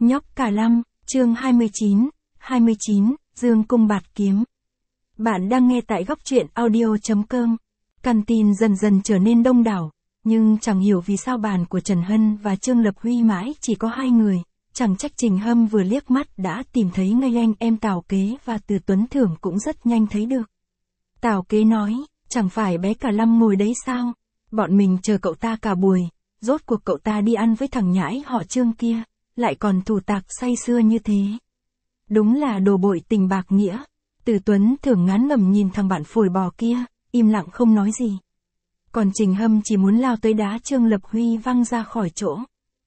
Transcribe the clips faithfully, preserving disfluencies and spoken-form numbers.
Nhóc cả lăm, chương hai mươi chín, hai mươi chín, Dương Cung Bạt Kiếm. Bạn đang nghe tại góc truyện audio.com. Căn tin dần dần trở nên đông đảo, nhưng chẳng hiểu vì sao bàn của Trần Hân và Trương Lập Huy mãi chỉ có hai người, chẳng trách Trình Hâm vừa liếc mắt đã tìm thấy ngay anh em Tào Kế và Từ Tuấn Thưởng cũng rất nhanh thấy được. Tào Kế nói, chẳng phải bé cả lăm ngồi đấy sao, bọn mình chờ cậu ta cả buổi, rốt cuộc cậu ta đi ăn với thằng nhãi họ Trương kia, lại còn thủ tạc say sưa như thế. Đúng là đồ bội tình bạc nghĩa. Từ Tuấn Thưởng ngán ngẩm nhìn thằng bạn phổi bò kia, im lặng không nói gì. Còn Trình Hâm chỉ muốn lao tới đá Trương Lập Huy văng ra khỏi chỗ.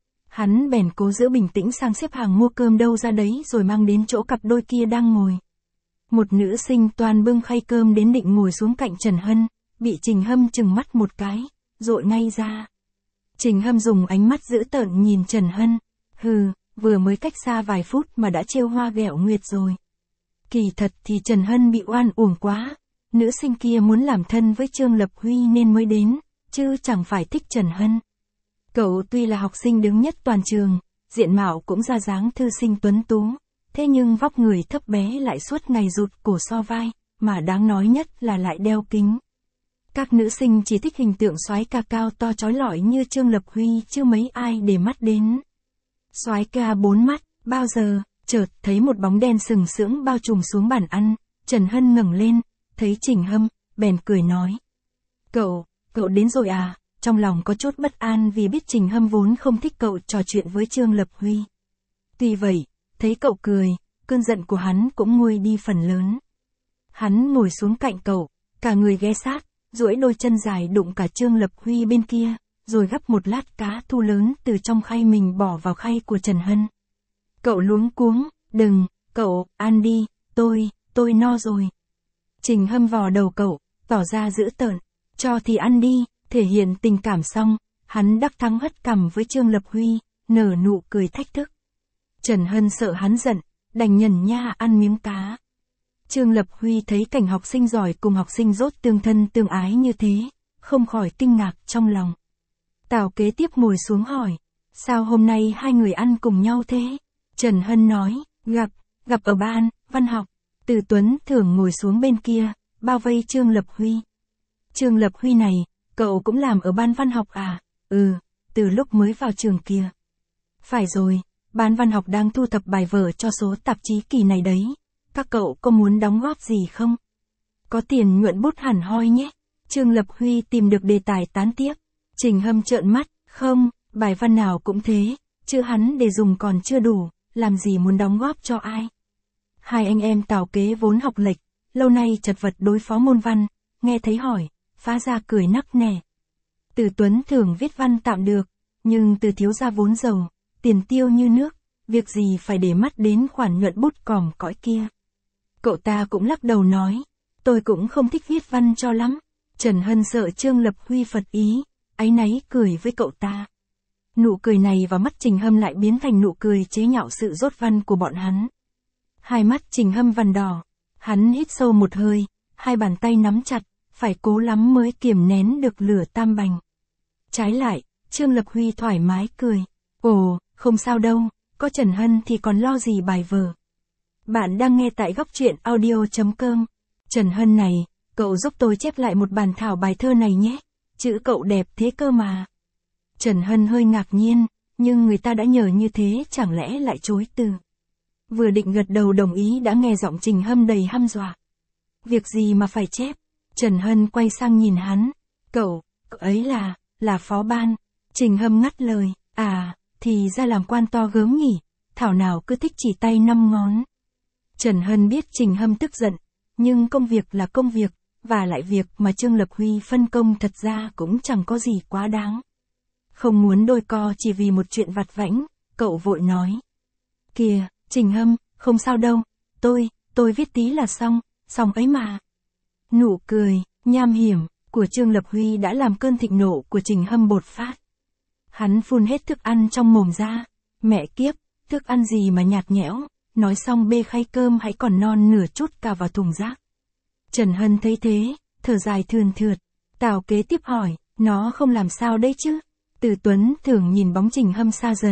Hắn bèn cố giữ bình tĩnh sang xếp hàng mua cơm đâu ra đấy rồi mang đến chỗ cặp đôi kia đang ngồi. Một nữ sinh toàn bưng khay cơm đến định ngồi xuống cạnh Trần Hân, bị Trình Hâm trừng mắt một cái, dội ngay ra. Trình Hâm dùng ánh mắt dữ tợn nhìn Trần Hân, hừ, vừa mới cách xa vài phút mà đã trêu hoa ghẹo nguyệt rồi. Kỳ thật thì Trần Hân bị oan uổng quá, nữ sinh kia muốn làm thân với Trương Lập Huy nên mới đến, chứ chẳng phải thích Trần Hân. Cậu tuy là học sinh đứng nhất toàn trường, diện mạo cũng ra dáng thư sinh tuấn tú, thế nhưng vóc người thấp bé lại suốt ngày rụt cổ so vai, mà đáng nói nhất là lại đeo kính. Các nữ sinh chỉ thích hình tượng soái ca cao to chói lọi như Trương Lập Huy chứ mấy ai để mắt đến. Soái ca bốn mắt, bao giờ, chợt thấy một bóng đen sừng sững bao trùm xuống bàn ăn, Trần Hân ngẩng lên, thấy Trình Hâm, bèn cười nói. Cậu, cậu đến rồi à, trong lòng có chút bất an vì biết Trình Hâm vốn không thích cậu trò chuyện với Trương Lập Huy. Tuy vậy, thấy cậu cười, cơn giận của hắn cũng nguôi đi phần lớn. Hắn ngồi xuống cạnh cậu, cả người ghé sát, duỗi đôi chân dài đụng cả Trương Lập Huy bên kia, rồi gắp một lát cá thu lớn từ trong khay mình bỏ vào khay của Trần Hân. Cậu luống cuống, đừng, cậu, ăn đi, tôi, tôi no rồi. Trình Hâm vò đầu cậu, tỏ ra dữ tợn, cho thì ăn đi, thể hiện tình cảm xong, hắn đắc thắng hất cằm với Trương Lập Huy, nở nụ cười thách thức. Trần Hân sợ hắn giận, đành nhẩn nha ăn miếng cá. Trương Lập Huy thấy cảnh học sinh giỏi cùng học sinh dốt tương thân tương ái như thế, không khỏi kinh ngạc trong lòng. Tào Kế tiếp ngồi xuống hỏi, sao hôm nay hai người ăn cùng nhau thế? Trần Hân nói, gặp, gặp ở ban, văn học. Từ Tuấn Thưởng ngồi xuống bên kia, bao vây Trương Lập Huy. Trương Lập Huy này, cậu cũng làm ở ban văn học à? Ừ, từ lúc mới vào trường kia. Phải rồi, ban văn học đang thu thập bài vở cho số tạp chí kỳ này đấy. Các cậu có muốn đóng góp gì không? Có tiền nhuận bút hẳn hoi nhé. Trương Lập Huy tìm được đề tài tán tiếp. Trình Hâm trợn mắt, không, bài văn nào cũng thế, chứ hắn để dùng còn chưa đủ, làm gì muốn đóng góp cho ai. Hai anh em Tào Kế vốn học lệch, lâu nay chật vật đối phó môn văn, nghe thấy hỏi, phá ra cười nắc nẻ. Từ Tuấn Thưởng viết văn tạm được, nhưng Từ thiếu gia vốn giàu, tiền tiêu như nước, việc gì phải để mắt đến khoản nhuận bút còm cõi kia. Cậu ta cũng lắc đầu nói, tôi cũng không thích viết văn cho lắm. Trần Hân sợ Trương Lập Huy phật ý, áy náy cười với cậu ta. Nụ cười này vào mắt Trình Hâm lại biến thành nụ cười chế nhạo sự dốt văn của bọn hắn. Hai mắt Trình Hâm vằn đỏ, hắn hít sâu một hơi, hai bàn tay nắm chặt, phải cố lắm mới kiềm nén được lửa tam bành. Trái lại, Trương Lập Huy thoải mái cười, ồ, không sao đâu, có Trần Hân thì còn lo gì bài vở. Bạn đang nghe tại góc truyện audio.com. Trần Hân này, cậu giúp tôi chép lại một bản thảo bài thơ này nhé, chữ cậu đẹp thế cơ mà. Trần Hân hơi ngạc nhiên, nhưng người ta đã nhờ như thế chẳng lẽ lại chối từ. Vừa định gật đầu đồng ý đã nghe giọng Trình Hâm đầy hăm dọa. Việc gì mà phải chép? Trần Hân quay sang nhìn hắn, cậu, cậu ấy là, là phó ban. Trình Hâm ngắt lời, à, thì ra làm quan to gớm nhỉ, thảo nào cứ thích chỉ tay năm ngón. Trần Hân biết Trình Hâm tức giận, nhưng công việc là công việc, và lại việc mà Trương Lập Huy phân công thật ra cũng chẳng có gì quá đáng. Không muốn đôi co chỉ vì một chuyện vặt vãnh, cậu vội nói. Kìa, Trình Hâm, không sao đâu, tôi, tôi viết tí là xong, xong ấy mà. Nụ cười, nham hiểm, của Trương Lập Huy đã làm cơn thịnh nộ của Trình Hâm bột phát. Hắn phun hết thức ăn trong mồm ra, mẹ kiếp, thức ăn gì mà nhạt nhẽo, nói xong bê khay cơm hãy còn non nửa chút cả vào thùng rác. Trần Hân thấy thế, thở dài thườn thượt, Tào Kế tiếp hỏi, nó không làm sao đấy chứ? Từ Tuấn Thưởng nhìn bóng Trình Hâm xa dần,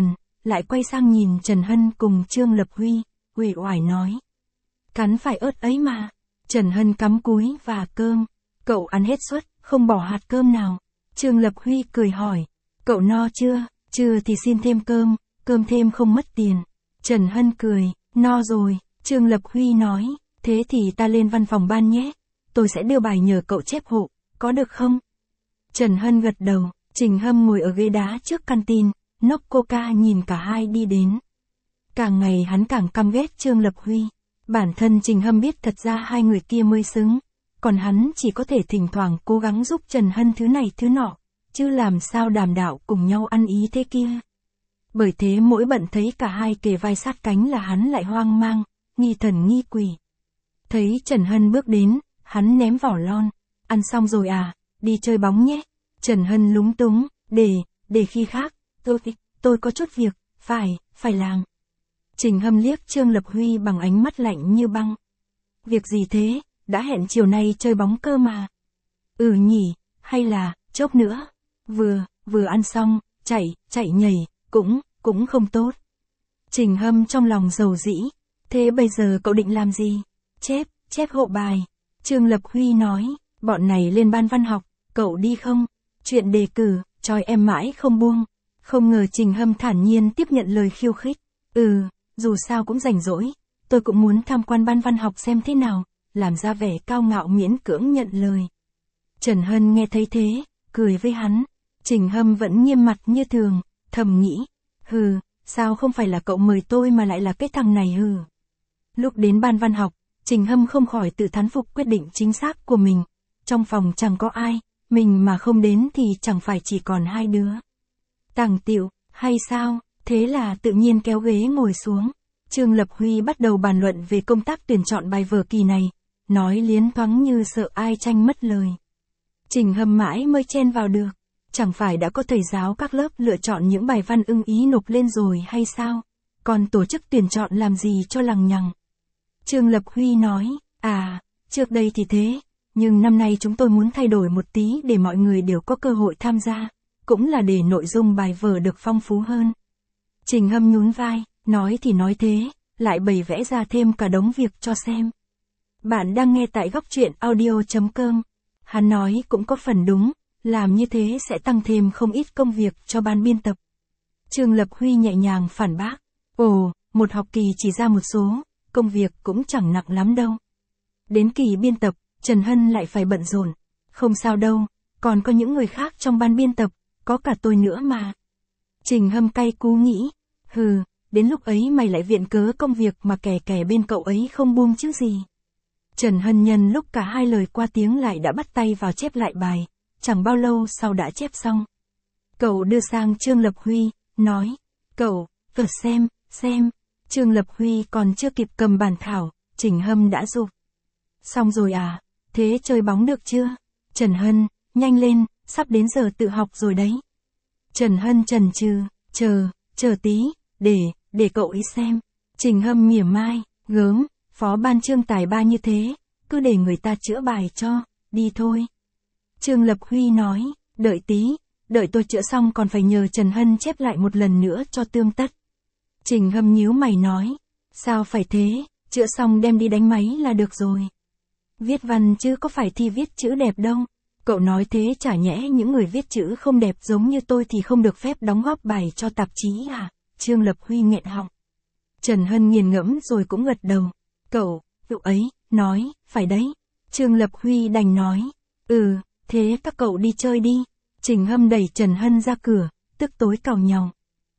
lại quay sang nhìn Trần Hân cùng Trương Lập Huy, uể oải nói. Cắn phải ớt ấy mà. Trần Hân cắm cúi và cơm. Cậu ăn hết suất, không bỏ hạt cơm nào. Trương Lập Huy cười hỏi. Cậu no chưa? Chưa thì xin thêm cơm, cơm thêm không mất tiền. Trần Hân cười, no rồi. Trương Lập Huy nói, thế thì ta lên văn phòng ban nhé. Tôi sẽ đưa bài nhờ cậu chép hộ, có được không? Trần Hân gật đầu. Trình Hâm ngồi ở ghế đá trước canteen, nốc coca nhìn cả hai đi đến. Càng ngày hắn càng căm ghét Trương Lập Huy. Bản thân Trình Hâm biết thật ra hai người kia mới xứng, còn hắn chỉ có thể thỉnh thoảng cố gắng giúp Trần Hân thứ này thứ nọ, chứ làm sao đàm đạo cùng nhau ăn ý thế kia. Bởi thế mỗi bận thấy cả hai kề vai sát cánh là hắn lại hoang mang, nghi thần nghi quỷ. Thấy Trần Hân bước đến, hắn ném vỏ lon. Ăn xong rồi à, đi chơi bóng nhé. Trần Hân lúng túng, để, để khi khác, tôi, tôi có chút việc, phải, phải làm. Trình Hâm liếc Trương Lập Huy bằng ánh mắt lạnh như băng. Việc gì thế, đã hẹn chiều nay chơi bóng cơ mà. Ừ nhỉ, hay là, chốc nữa, vừa, vừa ăn xong, chạy, chạy nhảy, cũng, cũng không tốt. Trình Hâm trong lòng dầu dĩ, thế bây giờ cậu định làm gì? Chép, chép hộ bài. Trương Lập Huy nói, bọn này lên ban văn học, cậu đi không? Chuyện đề cử, trói em mãi không buông. Không ngờ Trình Hâm thản nhiên tiếp nhận lời khiêu khích. Ừ, dù sao cũng rảnh rỗi, tôi cũng muốn tham quan ban văn học xem thế nào, làm ra vẻ cao ngạo miễn cưỡng nhận lời. Trần Hân nghe thấy thế, cười với hắn. Trình Hâm vẫn nghiêm mặt như thường, thầm nghĩ, hừ, sao không phải là cậu mời tôi mà lại là cái thằng này hừ. Lúc đến ban văn học, Trình Hâm không khỏi tự thán phục quyết định chính xác của mình. Trong phòng chẳng có ai, mình mà không đến thì chẳng phải chỉ còn hai đứa. Tàng tiệu, hay sao? Thế là tự nhiên kéo ghế ngồi xuống. Trương Lập Huy bắt đầu bàn luận về công tác tuyển chọn bài vở kỳ này, nói liến thoáng như sợ ai tranh mất lời. Trình Hâm mãi mới chen vào được. Chẳng phải đã có thầy giáo các lớp lựa chọn những bài văn ưng ý nộp lên rồi hay sao? Còn tổ chức tuyển chọn làm gì cho lằng nhằng? Trương Lập Huy nói, à, trước đây thì thế, nhưng năm nay chúng tôi muốn thay đổi một tí để mọi người đều có cơ hội tham gia, cũng là để nội dung bài vở được phong phú hơn. Trình Hâm nhún vai, nói thì nói thế, lại bày vẽ ra thêm cả đống việc cho xem. Bạn đang nghe tại góc truyện audio chấm com. Hắn nói cũng có phần đúng, làm như thế sẽ tăng thêm không ít công việc cho ban biên tập. Trương Lập Huy nhẹ nhàng phản bác, ồ, một học kỳ chỉ ra một số, công việc cũng chẳng nặng lắm đâu. Đến kỳ biên tập, Trần Hân lại phải bận rộn. Không sao đâu, còn có những người khác trong ban biên tập, có cả tôi nữa mà. Trình Hâm cay cú nghĩ, hừ, đến lúc ấy mày lại viện cớ công việc mà kẻ kẻ bên cậu ấy không buông chứ gì. Trần Hân nhân lúc cả hai lời qua tiếng lại đã bắt tay vào chép lại bài, chẳng bao lâu sau đã chép xong. Cậu đưa sang Trương Lập Huy, nói, cậu, cậu xem, xem. Trương Lập Huy còn chưa kịp cầm bản thảo, Trình Hâm đã giục. Xong rồi à, thế chơi bóng được chưa? Trần Hân, nhanh lên, sắp đến giờ tự học rồi đấy. Trần Hân chần chừ, chờ, chờ tí, để, để cậu ấy xem. Trình Hâm mỉa mai, gớm, phó ban Trương tài ba như thế, cứ để người ta chữa bài cho, đi thôi. Trương Lập Huy nói, đợi tí, đợi tôi chữa xong còn phải nhờ Trần Hân chép lại một lần nữa cho tương tất. Trình Hâm nhíu mày nói, sao phải thế, chữa xong đem đi đánh máy là được rồi. Viết văn chứ có phải thi viết chữ đẹp đâu. Cậu nói thế chả nhẽ những người viết chữ không đẹp giống như tôi thì không được phép đóng góp bài cho tạp chí à? Trương Lập Huy nghẹn họng. Trần Hân nghiền ngẫm rồi cũng gật đầu. Cậu, cậu ấy, nói, phải đấy. Trương Lập Huy đành nói, ừ, thế các cậu đi chơi đi. Trình Hâm đẩy Trần Hân ra cửa, tức tối càu nhàu.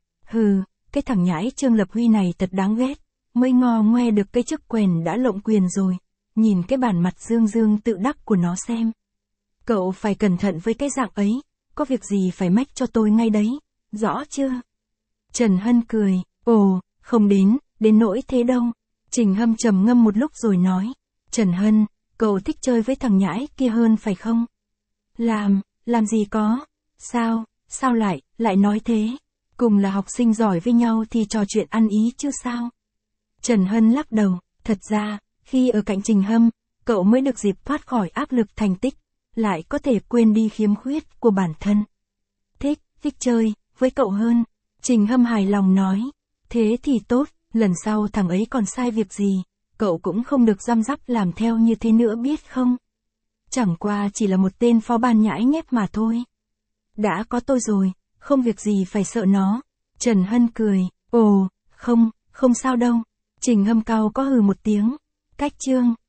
Hừ, cái thằng nhãi Trương Lập Huy này thật đáng ghét, mới ngò ngoe được cái chức quèn đã lộng quyền rồi, nhìn cái bản mặt dương dương tự đắc của nó xem. Cậu phải cẩn thận với cái dạng ấy, có việc gì phải mách cho tôi ngay đấy, rõ chưa? Trần Hân cười, ồ, không đến, đến nỗi thế đâu. Trình Hâm trầm ngâm một lúc rồi nói, Trần Hân, cậu thích chơi với thằng nhãi kia hơn phải không? Làm, làm gì có, sao, sao lại, lại nói thế? Cùng là học sinh giỏi với nhau thì trò chuyện ăn ý chứ sao? Trần Hân lắc đầu, thật ra, khi ở cạnh Trình Hâm, cậu mới được dịp thoát khỏi áp lực thành tích, lại có thể quên đi khiếm khuyết của bản thân. Thích, thích chơi, với cậu hơn. Trình Hâm hài lòng nói. Thế thì tốt, lần sau thằng ấy còn sai việc gì, cậu cũng không được răm rắp làm theo như thế nữa biết không? Chẳng qua chỉ là một tên phó ban nhãi nhép mà thôi. Đã có tôi rồi, không việc gì phải sợ nó. Trần Hân cười. Ồ, không, không sao đâu. Trình Hâm cau có hừ một tiếng. Cách chương.